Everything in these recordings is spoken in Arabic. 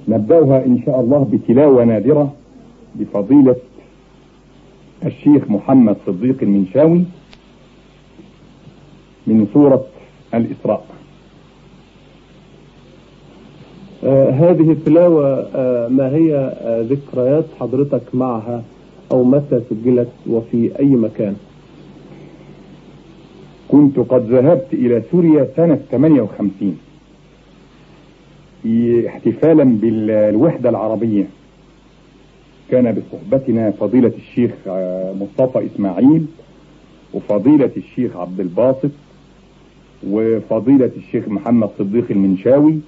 نبدأها إن شاء الله بتلاوة نادرة بفضيلة الشيخ محمد صديق المنشاوي من سورة الإسراء. هذه التلاوة ما هي ذكريات حضرتك معها أو متى سجلت وفي أي مكان؟ كنت قد ذهبت إلى سوريا سنة 58 احتفالا بالوحدة العربية. كان بصحبتنا فضيلة الشيخ مصطفى إسماعيل وفضيلة الشيخ عبد الباسط وفضيلة الشيخ محمد صديق المنشاوي.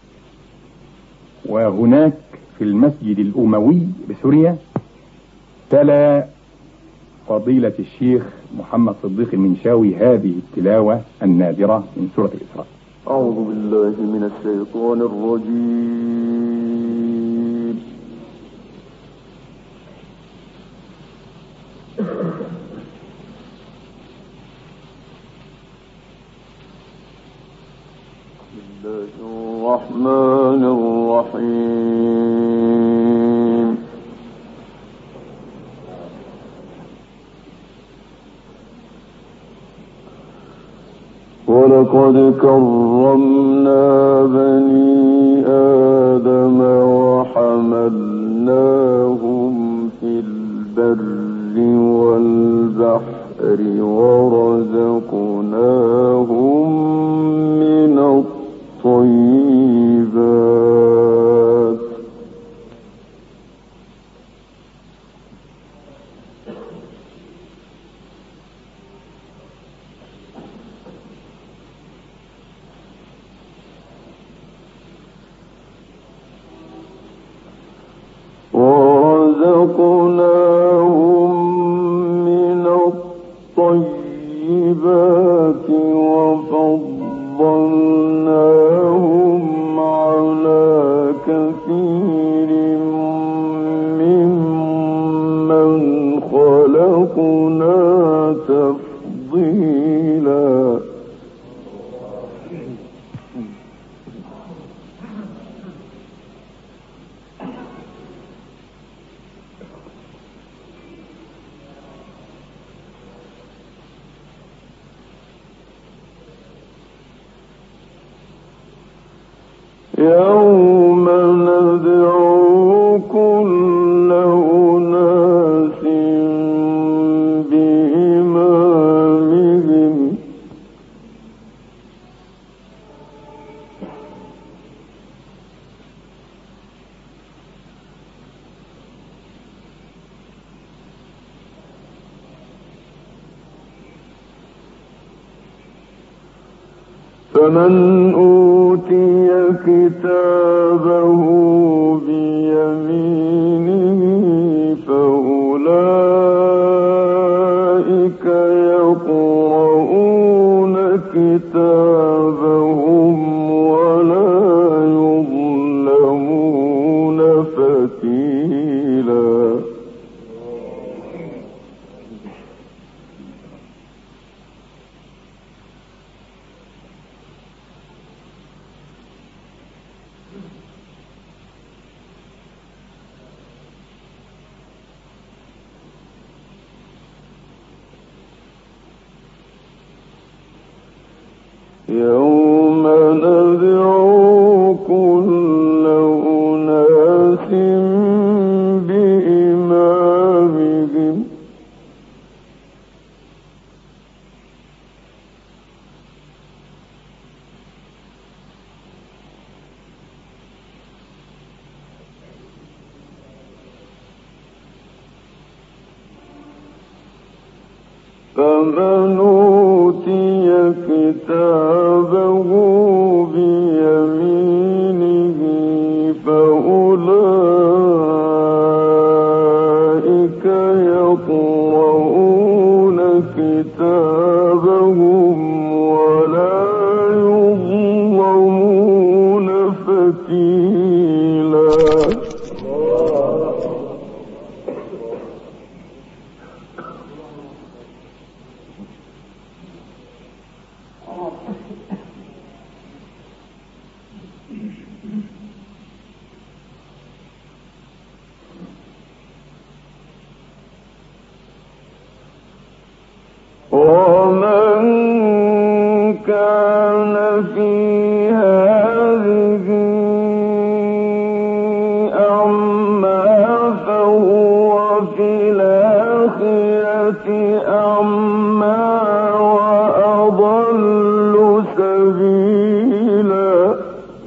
وهناك في المسجد الأموي بسوريا تلا فضيلة الشيخ محمد صديق المنشاوي هذه التلاوة النادرة من سورة الإسراء. أعوذ بالله من الشيطان الرجيم. بسم الله الرحمن الرحيم. ولقد كرمنا بني آدم وحملناهم في البر والبحر ورزقناهم من الطيبات وفضلناهم على كثير ممن خلقنا تفضيلا. يوم ندعو كل أناس بإمامهم فمن أوتي كتابه بيمينه فأولئك يقرؤون كتابهم ولا يظلمون فتيلا. يوم ندعو كل أناس بإمامهم فمن أوتي كتابه بيمينه فأولئك يقرؤون كتابهم ولا يظلمون فتيلا. كان في هذه أعمى فهو في الآخرة أعمى وأضل سبيلا.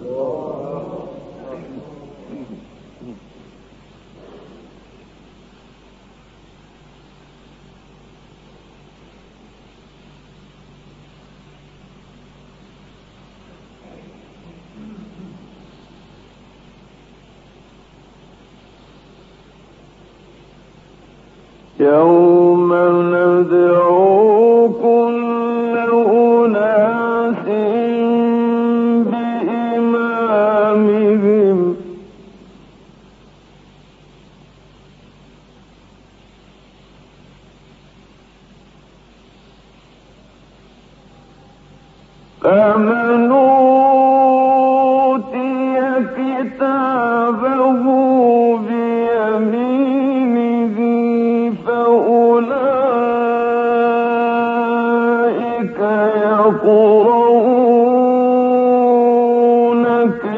يوم ندعو كل أناس بإمامهم فمن أوتي كتابه بيمينه فأولئك يقرؤون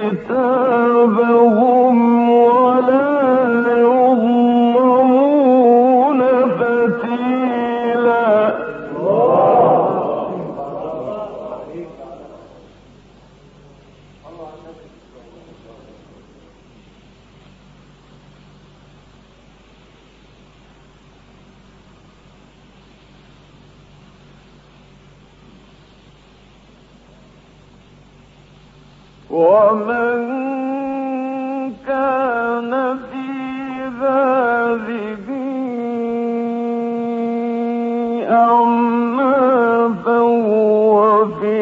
كتابهم ولا يظلمون فتيلا. ومن كان في هذه أعمى فهو في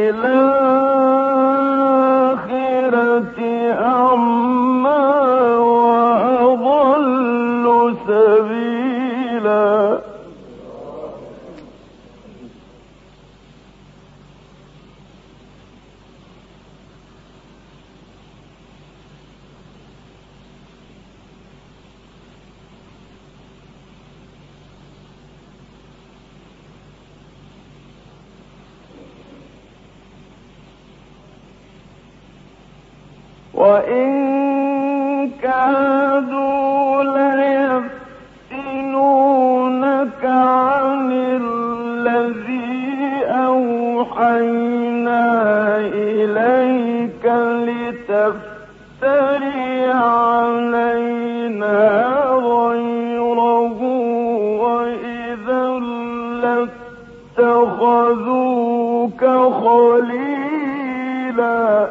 الآخرة أعمى وأضل سبيلا. وإن كادوا ليفتنونك عن الذي أوحينا إليك لتفتري علينا غيره وإذا لاتخذوك خليلا.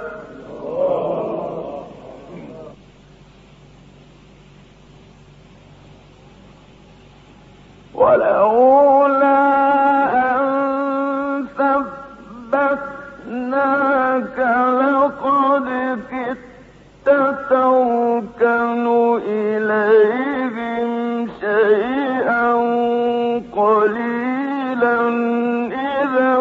ولولا أن ثبتناك لقد كدت تركن إليهم شيئا قليلا إذا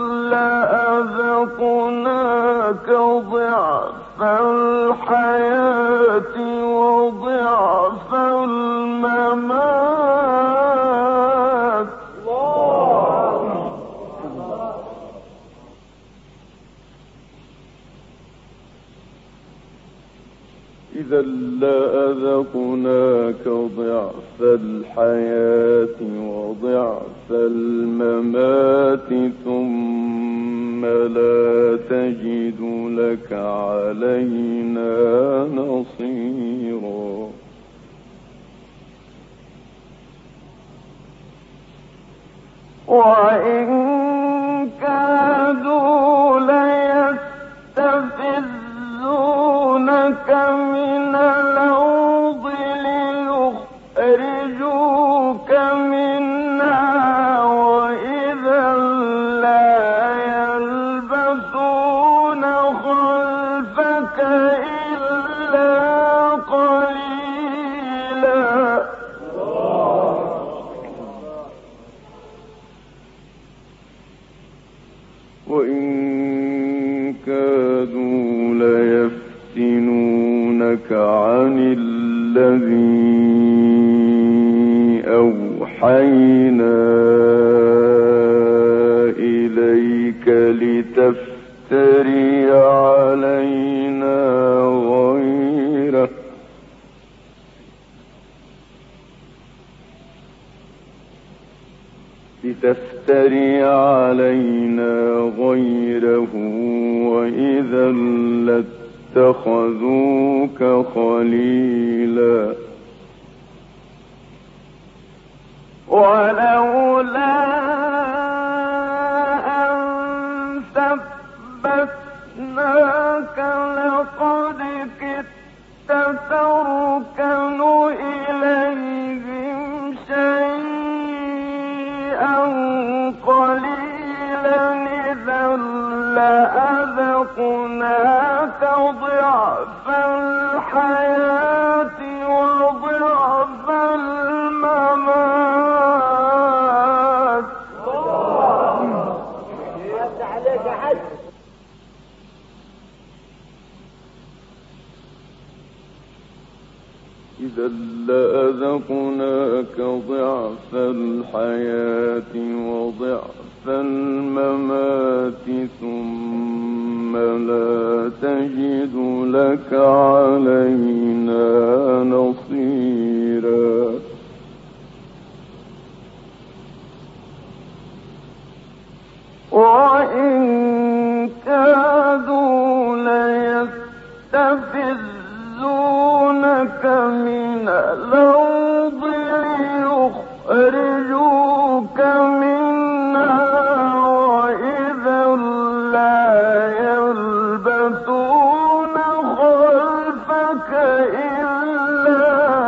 لأذقناك ضعف الحياة وضعف الممات. إذا لأذقناك ضعف الحياة وضعف الممات ثم لا تجد لك علينا نصيرا. وإن كادوا ليستفزونك من الأرض ليخرجوك منها وإذا لا يلبثون خلفك إلا قليلا. وإن كادوا ليفتنونك عن الذي أوحينا إليك لتفتري لتفتري علينا غيره وإذا لاتخذوك خليلا ولولا أن ثبتناك لقد كدت تركن إليهم شيئا قليلا إذا لأذقناك ضعف الحياة وضعف الممات إذا لأذقناك ضعف الحياة وضعف الممات ثم لا تجد لك علينا نصيرا وإن كادوا ليستفزونك من الأرض ليخرجوك منها وإذا لا يلبثون خلفك إلا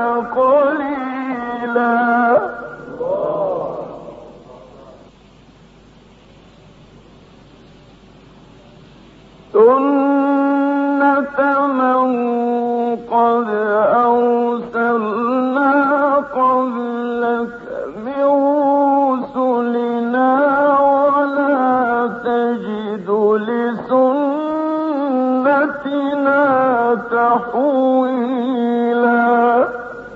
قليلا سنة من قد أرسلنا قبلك من رسلنا ولا تجد لسنتنا تحويلا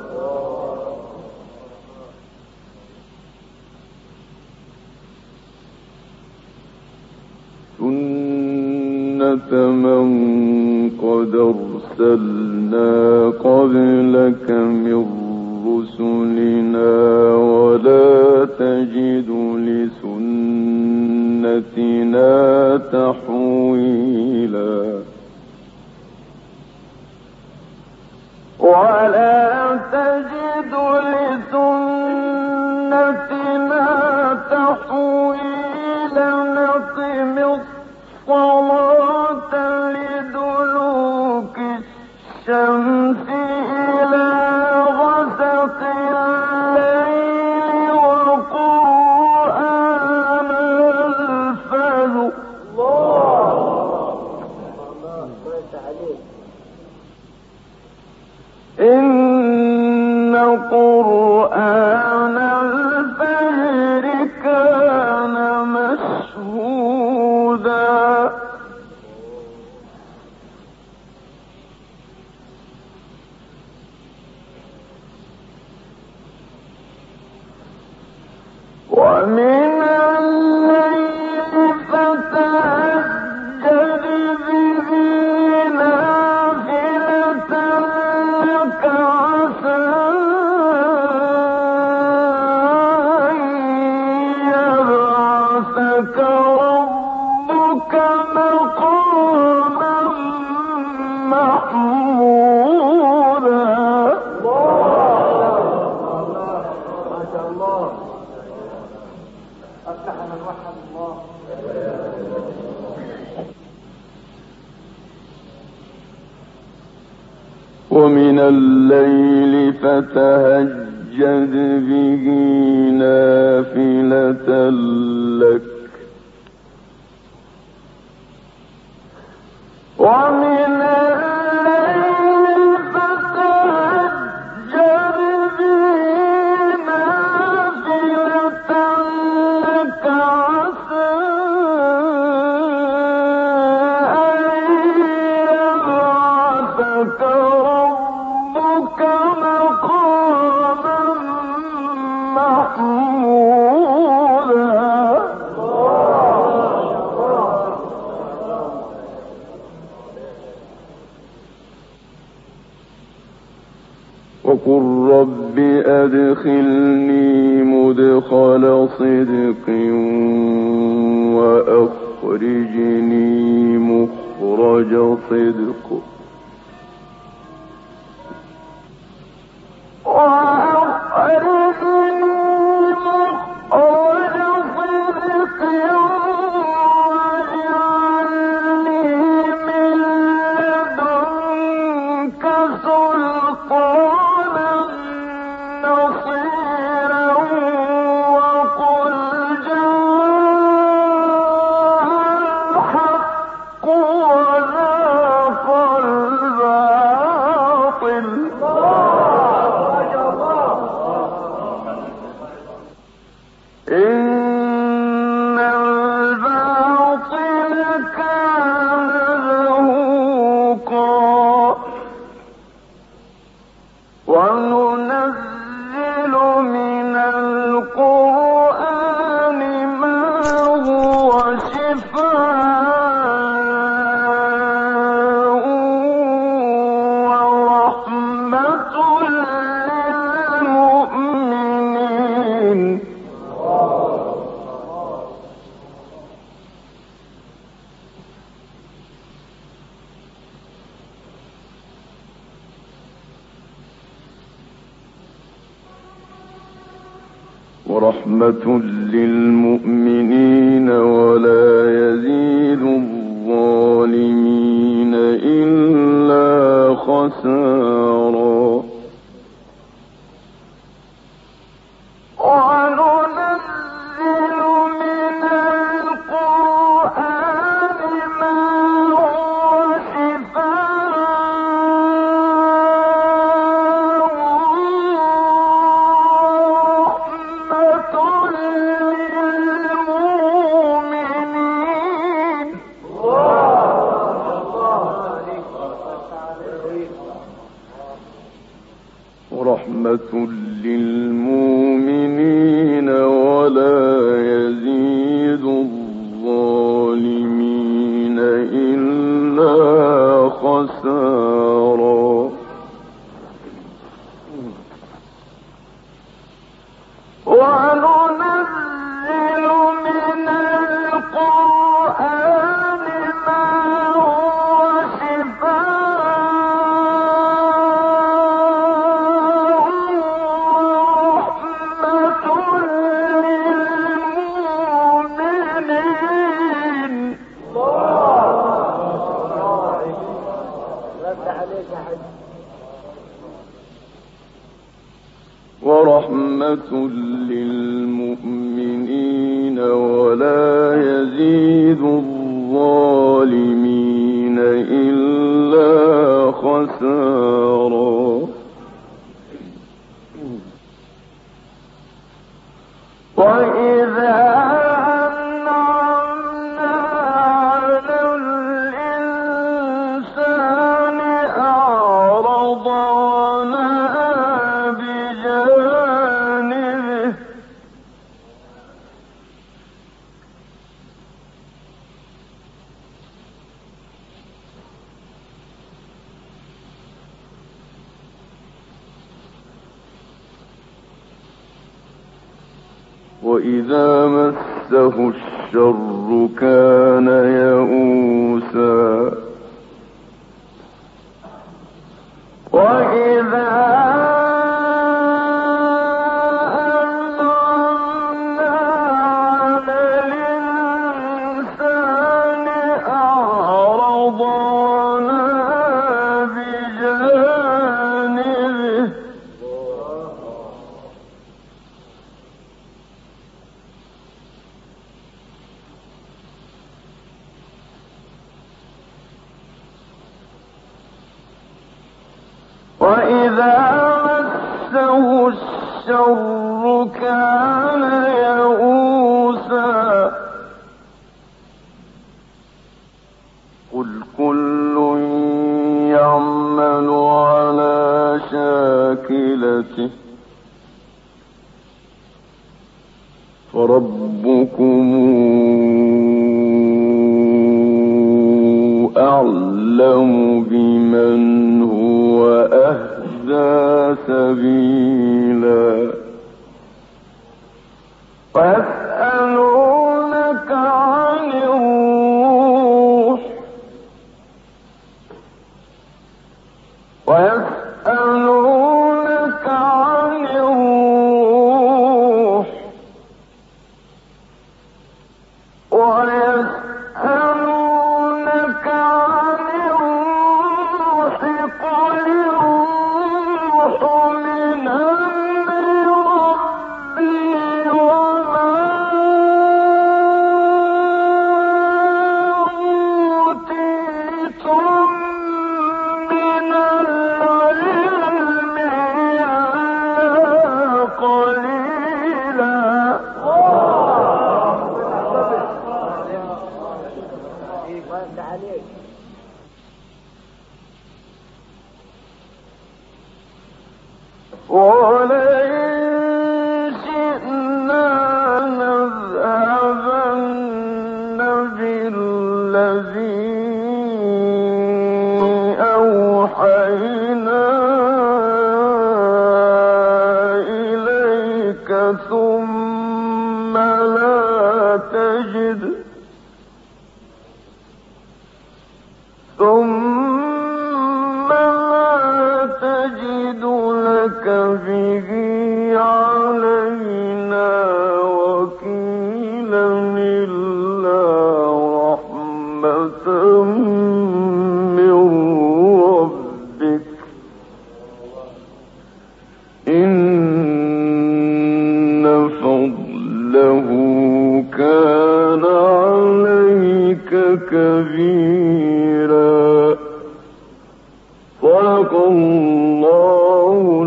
من قد أرسلنا قبلك من رسلنا ولا تجد لسنتنا تحويلا ولا تجد لسنتنا تحويلا نقم الصلاة لدلوك الشمس إلى غسق الليل وقرآن الفجر إن قرآن الفجر كان مشهودا ومن الليل فتهجد به نافلة لك عسى أن يبعثك ربك مقاما محمودا ومن الليل فتهجد به نافلة لك ومن الليل فتهجد به نافلة لك عسى أن يبعثك ربك مقاما محمودا وقل رب أدخلني مدخل صدق وأخرجني مخرج صدق ورحمة للمؤمنين ولا يزيد الظالمين إلا خسارا ورحمة للمؤمنين ولا يزيد الظالمين إلا خسارا وننزل من القرآن ما هو ورحمة للمؤمنين ولا يزيد الظالمين إلا خسارا وإذا وإذا مسه الشر كان يئوسا وإذا مسه الشر كان يئوسا قل كل يعمل على شاكلته فربكم أعلم بمن هو أهدى أهدى سبيلا ويسألونك عن الروح كبيرا. صدق الله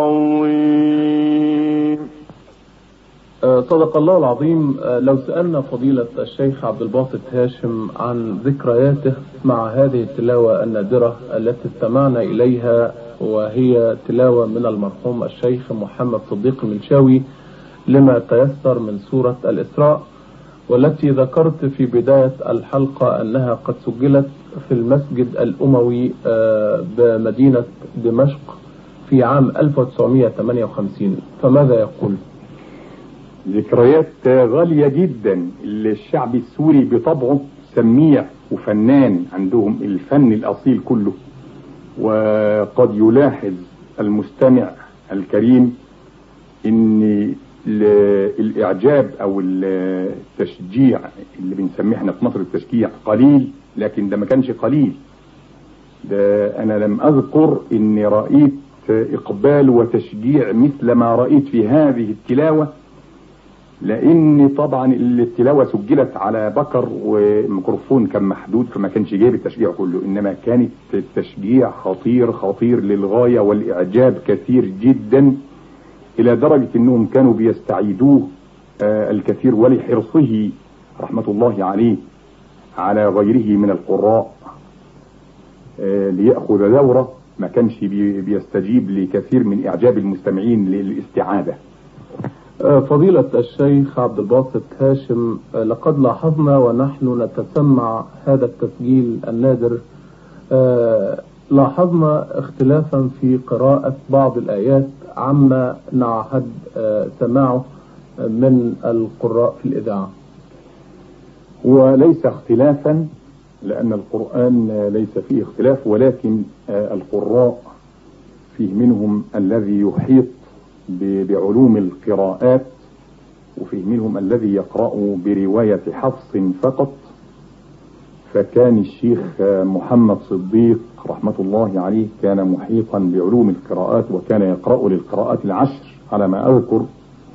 العظيم. صدق الله العظيم. لو سألنا فضيلة الشيخ عبد الباسط هاشم عن ذكرياته مع هذه التلاوة النادرة التي استمعنا إليها، وهي تلاوة من المرحوم الشيخ محمد صديق المنشاوي لما تيسر من سورة الإسراء، والتي ذكرت في بداية الحلقة أنها قد سجلت في المسجد الأموي بمدينة دمشق في عام 1958، فماذا يقول؟ ذكريات غالية جدا. الشعب السوري بطبعه سميع وفنان، عندهم الفن الأصيل كله. وقد يلاحظ المستمع الكريم ان الإعجاب أو التشجيع اللي بنسميه احنا في مصر التشجيع قليل، لكن ده ما كانش قليل. ده أنا لم أذكر إني رأيت إقبال وتشجيع مثل ما رأيت في هذه التلاوة، لأن طبعا التلاوة سجلت على بكر والميكروفون كان محدود، فما كانش جايب التشجيع كله، إنما كانت التشجيع خطير للغاية، والإعجاب كثير جدا، إلى درجة أنهم كانوا بيستعيدوه الكثير، ولحرصه رحمة الله عليه على غيره من القراء ليأخذ دورة، ما كانش بيستجيب لكثير من إعجاب المستمعين للاستعادة. فضيلة الشيخ عبد الباسط هاشم، لقد لاحظنا ونحن نتسمع هذا التسجيل النادر، لاحظنا اختلافا في قراءة بعض الآيات عما نعهد سماعه من القراء في الإذاعة. وليس اختلافا، لأن القرآن ليس فيه اختلاف، ولكن القراء فيه منهم الذي يحيط بعلوم القراءات، وفيه منهم الذي يقرأ برواية حفص فقط. فكان الشيخ محمد صديق رحمة الله عليه كان محيطا بعلوم القراءات، وكان يقرأ للقراءات العشر على ما أذكر.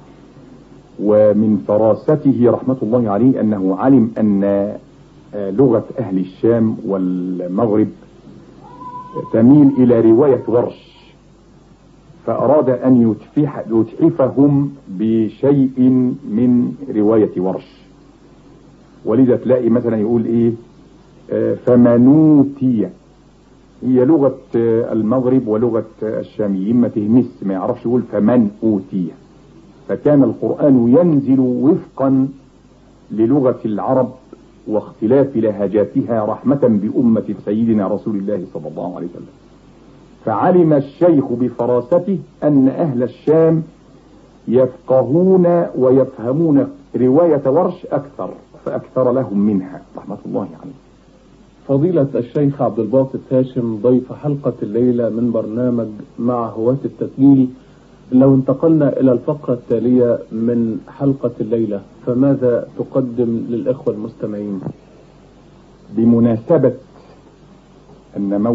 ومن فراسته رحمة الله عليه أنه علم أن لغة أهل الشام والمغرب تميل إلى رواية ورش، فأراد أن يتحفهم بشيء من رواية ورش. ولذا تلاقي مثلا يقول إيه فمنوتية، هي لغة المغرب ولغة الشاميين ما تهمس، ما يعرفش يقول فمن أوتية. فكان القرآن ينزل وفقا للغة العرب واختلاف لهجاتها، رحمة بأمة سيدنا رسول الله صلى الله عليه وسلم. فعلم الشيخ بفراسته أن أهل الشام يفقهون ويفهمون رواية ورش أكثر، فأكثر لهم منها رحمة الله عليه. فضيلة الشيخ عبد الباسط هاشم ضيف حلقة الليلة من برنامج مع هواة التسجيل. لو انتقلنا إلى الفقرة التالية من حلقة الليلة، فماذا تقدم للإخوة المستمعين؟ بمناسبة أن